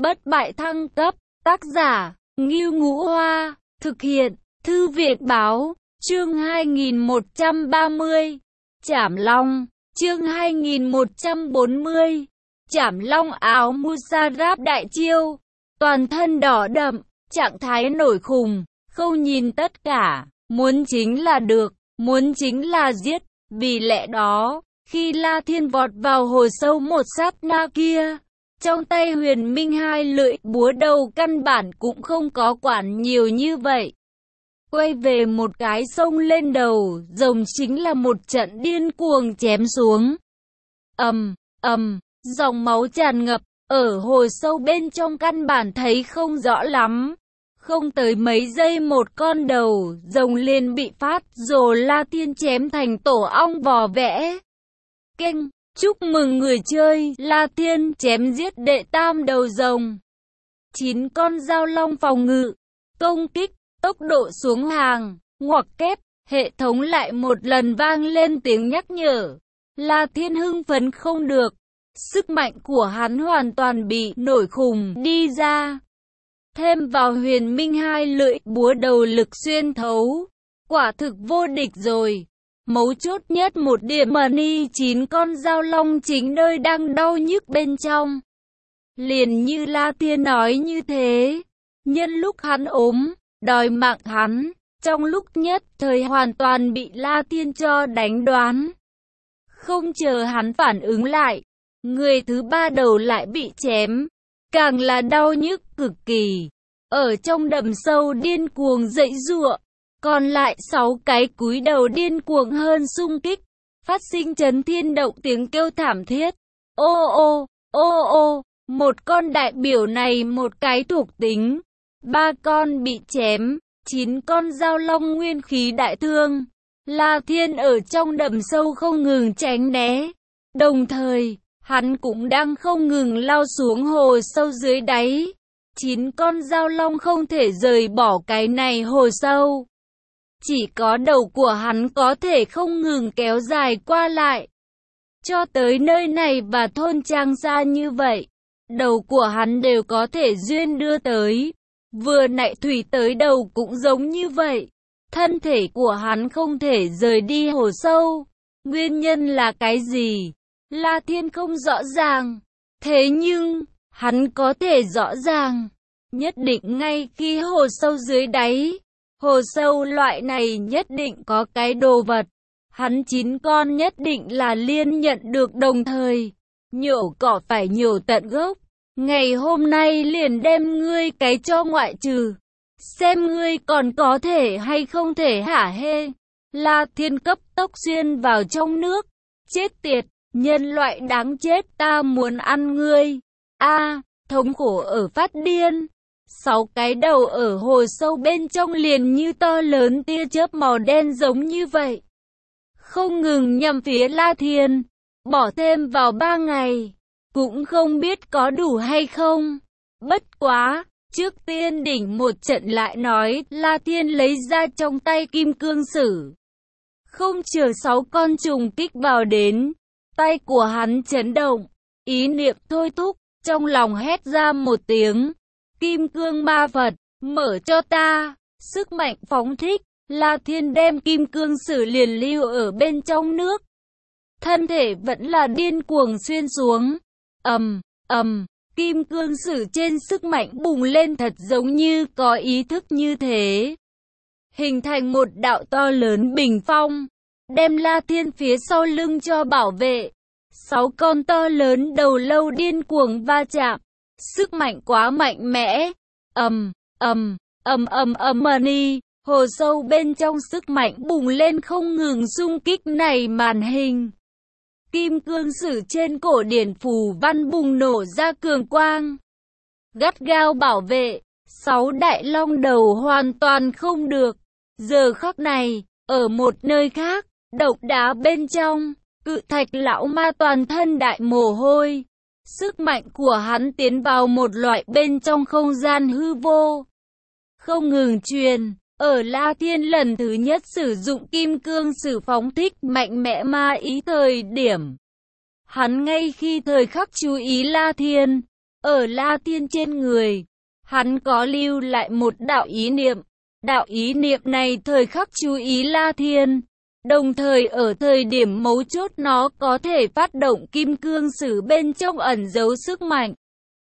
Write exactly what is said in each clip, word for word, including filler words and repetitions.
Bất bại thăng cấp, tác giả, Ngưu Ngũ Hoa, thực hiện, Thư viện Báo, chương hai nghìn một trăm ba mươi, Trảm Long, chương hai nghìn một trăm bốn mươi, Trảm Long áo Musarab đại chiêu, toàn thân đỏ đậm, trạng thái nổi khùng, không nhìn tất cả, muốn chính là được, muốn chính là giết, vì lẽ đó, khi La Thiên vọt vào hồ sâu một sát na kia, trong tay Huyền Minh hai lưỡi búa đầu căn bản cũng không có quản nhiều như vậy. Quay về một cái xông lên đầu, rồng chính là một trận điên cuồng chém xuống. Ầm, ầm, dòng máu tràn ngập, ở hồ sâu bên trong căn bản thấy không rõ lắm. Không tới mấy giây một con đầu, rồng liền bị phát rồi La Thiên chém thành tổ ong vò vẽ. Kênh, chúc mừng người chơi, La Thiên chém giết đệ tam đầu rồng. Chín con dao long phòng ngự, công kích, tốc độ xuống hàng, ngoặc kép, hệ thống lại một lần vang lên tiếng nhắc nhở. La Thiên hưng phấn không được, sức mạnh của hắn hoàn toàn bị nổi khùng đi ra. Thêm vào Huyền Minh hai lưỡi búa đầu lực xuyên thấu, quả thực vô địch rồi. Mấu chốt nhất một điểm money chín con dao long chính nơi đang đau nhức bên trong. Liền như La Thiên nói như thế, nhân lúc hắn ốm, đòi mạng hắn, trong lúc nhất thời hoàn toàn bị La Thiên cho đánh đoán. Không chờ hắn phản ứng lại, người thứ ba đầu lại bị chém, càng là đau nhức cực kỳ, ở trong đầm sâu điên cuồng dãy giụa. Còn lại sáu cái cúi đầu điên cuồng hơn xung kích, phát sinh chấn thiên động tiếng kêu thảm thiết. Ô ô, ô ô, một con đại biểu này một cái thuộc tính, ba con bị chém, chín con dao long nguyên khí đại thương. La Thiên ở trong đầm sâu không ngừng tránh né, đồng thời, hắn cũng đang không ngừng lao xuống hồ sâu dưới đáy. Chín con dao long không thể rời bỏ cái này hồ sâu. Chỉ có đầu của hắn có thể không ngừng kéo dài qua lại. Cho tới nơi này và thôn trang xa như vậy, đầu của hắn đều có thể duyên đưa tới. Vừa nãy thủy tới đầu cũng giống như vậy. Thân thể của hắn không thể rời đi hồ sâu. Nguyên nhân là cái gì? La Thiên không rõ ràng. Thế nhưng, hắn có thể rõ ràng. Nhất định ngay khi hồ sâu dưới đáy, hồ sâu loại này nhất định có cái đồ vật. Hắn chín con nhất định là liên nhận được đồng thời. Nhổ cỏ phải nhổ tận gốc. Ngày hôm nay liền đem ngươi cái cho ngoại trừ. Xem ngươi còn có thể hay không thể hả hê. La Thiên cấp tốc xuyên vào trong nước. Chết tiệt, nhân loại đáng chết, ta muốn ăn ngươi. A, thống khổ ở phát điên. Sáu cái đầu ở hồ sâu bên trong liền như to lớn tia chớp màu đen giống như vậy. Không ngừng nhằm phía La Thiên. Bỏ thêm vào ba ngày. Cũng không biết có đủ hay không. Bất quá, trước tiên đỉnh một trận lại nói, La Thiên lấy ra trong tay kim cương sử. Không chờ sáu con trùng kích vào đến, tay của hắn chấn động, ý niệm thôi thúc, trong lòng hét ra một tiếng. Kim cương ma Phật, mở cho ta, sức mạnh phóng thích. La Thiên đem kim cương sử liền lưu ở bên trong nước. Thân thể vẫn là điên cuồng xuyên xuống. Ầm, ầm, kim cương sử trên sức mạnh bùng lên thật giống như có ý thức như thế. Hình thành một đạo to lớn bình phong, đem La Thiên phía sau lưng cho bảo vệ. Sáu con to lớn đầu lâu điên cuồng va chạm. Sức mạnh quá mạnh mẽ. Ầm, ầm, ầm ầm ầm money. Hồ sâu bên trong sức mạnh bùng lên không ngừng xung kích này màn hình. Kim cương sử trên cổ điển phù văn bùng nổ ra cường quang. Gắt gao bảo vệ. Sáu đại long đầu hoàn toàn không được. Giờ khắc này, ở một nơi khác, độc đá bên trong, cự thạch lão ma toàn thân đại mồ hôi. Sức mạnh của hắn tiến vào một loại bên trong không gian hư vô. Không ngừng truyền, ở La Thiên lần thứ nhất sử dụng kim cương sử phóng thích mạnh mẽ ma ý thời điểm. Hắn ngay khi thời khắc chú ý La Thiên, Ở La Thiên trên người, hắn có lưu lại một đạo ý niệm. Đạo ý niệm này thời khắc chú ý La Thiên, đồng thời ở thời điểm mấu chốt nó có thể phát động kim cương sử bên trong ẩn giấu sức mạnh.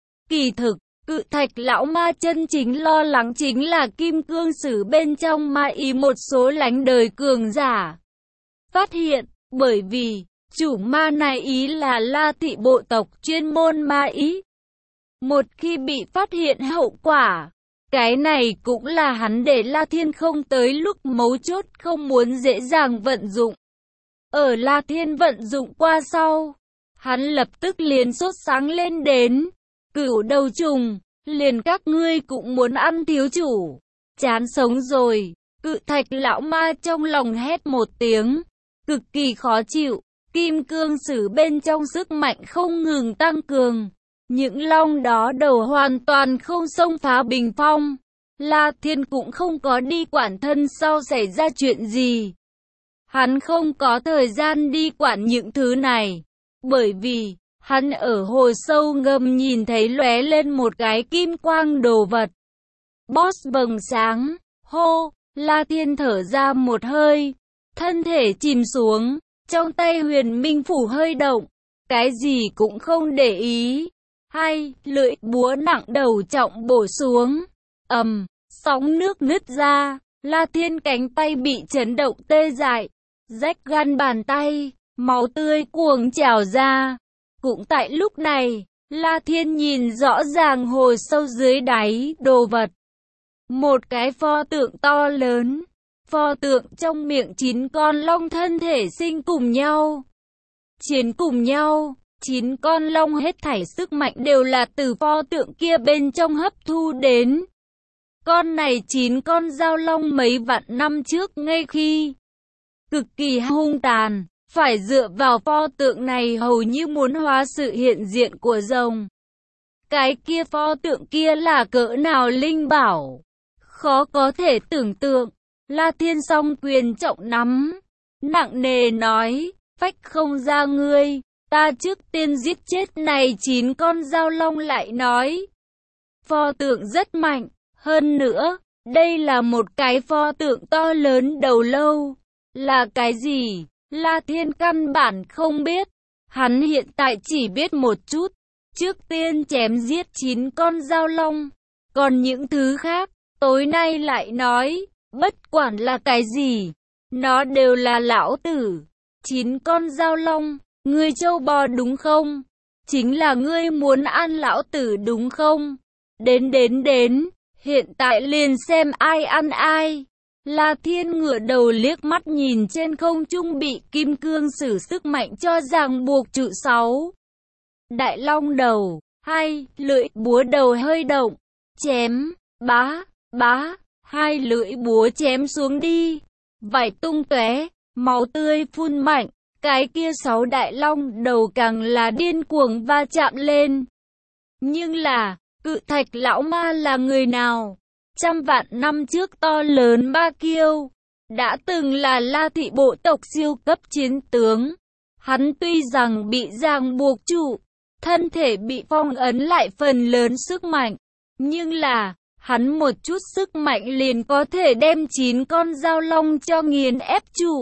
Kỳ thực, Cự Thạch lão ma chân chính lo lắng chính là kim cương sử bên trong ma ý một số lánh đời cường giả phát hiện, bởi vì chủ ma này ý là La thị bộ tộc chuyên môn ma ý. Một khi bị phát hiện hậu quả, cái này cũng là hắn để La Thiên không tới lúc mấu chốt không muốn dễ dàng vận dụng. Ở La Thiên vận dụng qua sau, hắn lập tức liền sốt sáng lên đến. Cửu đầu trùng, liền các ngươi cũng muốn ăn thiếu chủ. Chán sống rồi, Cự Thạch lão ma trong lòng hét một tiếng, cực kỳ khó chịu. Kim cương sử bên trong sức mạnh không ngừng tăng cường. Những long đó đầu hoàn toàn không xông phá bình phong. La Thiên cũng không có đi quản thân sau xảy ra chuyện gì. Hắn không có thời gian đi quản những thứ này. Bởi vì, hắn ở hồ sâu ngầm nhìn thấy lóe lên một cái kim quang đồ vật. Boss bừng sáng, hô, La Thiên thở ra một hơi. Thân thể chìm xuống, trong tay huyền minh phủ hơi động. Cái gì cũng không để ý. Hay, lưỡi búa nặng đầu trọng bổ xuống. ầm, um, sóng nước nứt ra, La Thiên cánh tay bị chấn động tê dại, rách gan bàn tay, máu tươi cuồng trào ra. Cũng tại lúc này, La Thiên nhìn rõ ràng hồ sâu dưới đáy đồ vật. Một cái pho tượng to lớn, pho tượng trong miệng chín con long thân thể sinh cùng nhau, chiến cùng nhau. Chín con long hết thảy sức mạnh đều là từ pho tượng kia bên trong hấp thu đến. Con này chín con giao long mấy vạn năm trước ngay khi cực kỳ hung tàn, phải dựa vào pho tượng này hầu như muốn hóa sự hiện diện của rồng. Cái kia pho tượng kia là cỡ nào linh bảo, khó có thể tưởng tượng. La Thiên song quyền trọng nắm, nặng nề nói, phách không ra ngươi. Ta trước tiên giết chết này chín con giao long lại nói. Pho tượng rất mạnh, hơn nữa, đây là một cái pho tượng to lớn đầu lâu. Là cái gì? La Thiên căn bản không biết. Hắn hiện tại chỉ biết một chút. Trước tiên chém giết chín con giao long. Còn những thứ khác, tối nay lại nói, bất quản là cái gì, nó đều là lão tử. Chín con giao long. Ngươi châu bò đúng không? Chính là ngươi muốn ăn lão tử đúng không? Đến đến đến, hiện tại liền xem ai ăn ai. La Thiên ngửa đầu liếc mắt nhìn trên không trung bị kim cương sử sức mạnh cho ràng buộc trụ sáu. Đại long đầu, hai, lưỡi búa đầu hơi động, chém, bá, bá, hai lưỡi búa chém xuống đi. Vải tung tóe, máu tươi phun mạnh. Cái kia sáu đại long đầu càng là điên cuồng va chạm lên. Nhưng là, Cự Thạch lão ma là người nào? Trăm vạn năm trước to lớn ba kiêu, đã từng là La thị bộ tộc siêu cấp chiến tướng. Hắn tuy rằng bị ràng buộc trụ, thân thể bị phong ấn lại phần lớn sức mạnh, nhưng là, hắn một chút sức mạnh liền có thể đem chín con giao long cho nghiền ép trụ.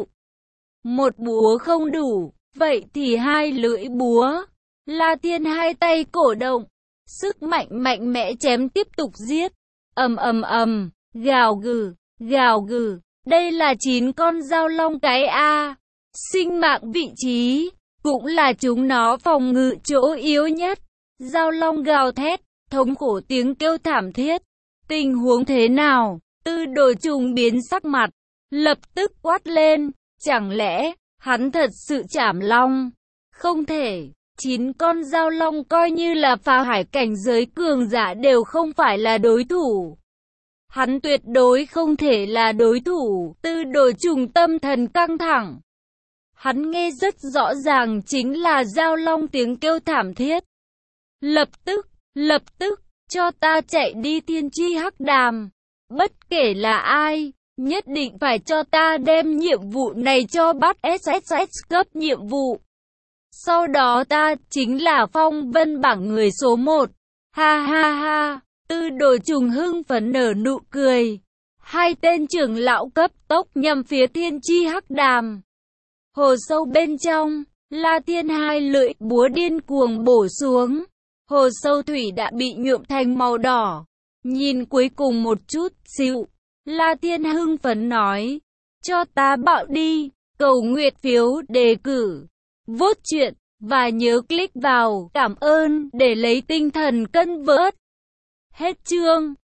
Một búa không đủ, vậy thì hai lưỡi búa. La Thiên hai tay cổ động, sức mạnh mạnh mẽ chém tiếp tục giết. Ầm ầm ầm, gào gừ, gào gừ, đây là chín con giao long cái a. Sinh mạng vị trí, cũng là chúng nó phòng ngự chỗ yếu nhất. Giao long gào thét, thống khổ tiếng kêu thảm thiết. Tình huống thế nào? Tư Đồ Trùng biến sắc mặt, lập tức quát lên. Chẳng lẽ, hắn thật sự chảm long? Không thể, chín con giao long coi như là phá hải cảnh giới cường giả đều không phải là đối thủ. Hắn tuyệt đối không thể là đối thủ. Tư Đồ Trùng tâm thần căng thẳng. Hắn nghe rất rõ ràng chính là giao long tiếng kêu thảm thiết. Lập tức, lập tức, cho ta chạy đi Thiên Chi Hắc Đàm. Bất kể là ai, nhất định phải cho ta đem nhiệm vụ này cho bắt ét ét ét cấp nhiệm vụ. Sau đó ta chính là phong vân bảng người số một. Ha ha ha, Tư Đồ Trùng hưng phấn nở nụ cười. Hai tên trưởng lão cấp tốc nhằm phía Thiên Chi Hắc Đàm. Hồ sâu bên trong, La Thiên hai lưỡi búa điên cuồng bổ xuống. Hồ sâu thủy đã bị nhuộm thành màu đỏ. Nhìn cuối cùng một chút xíu, La Thiên hưng phấn nói, cho ta bạo đi, cầu nguyện phiếu đề cử, vote chuyện, và nhớ click vào cảm ơn để lấy tinh thần cân vớt. Hết chương.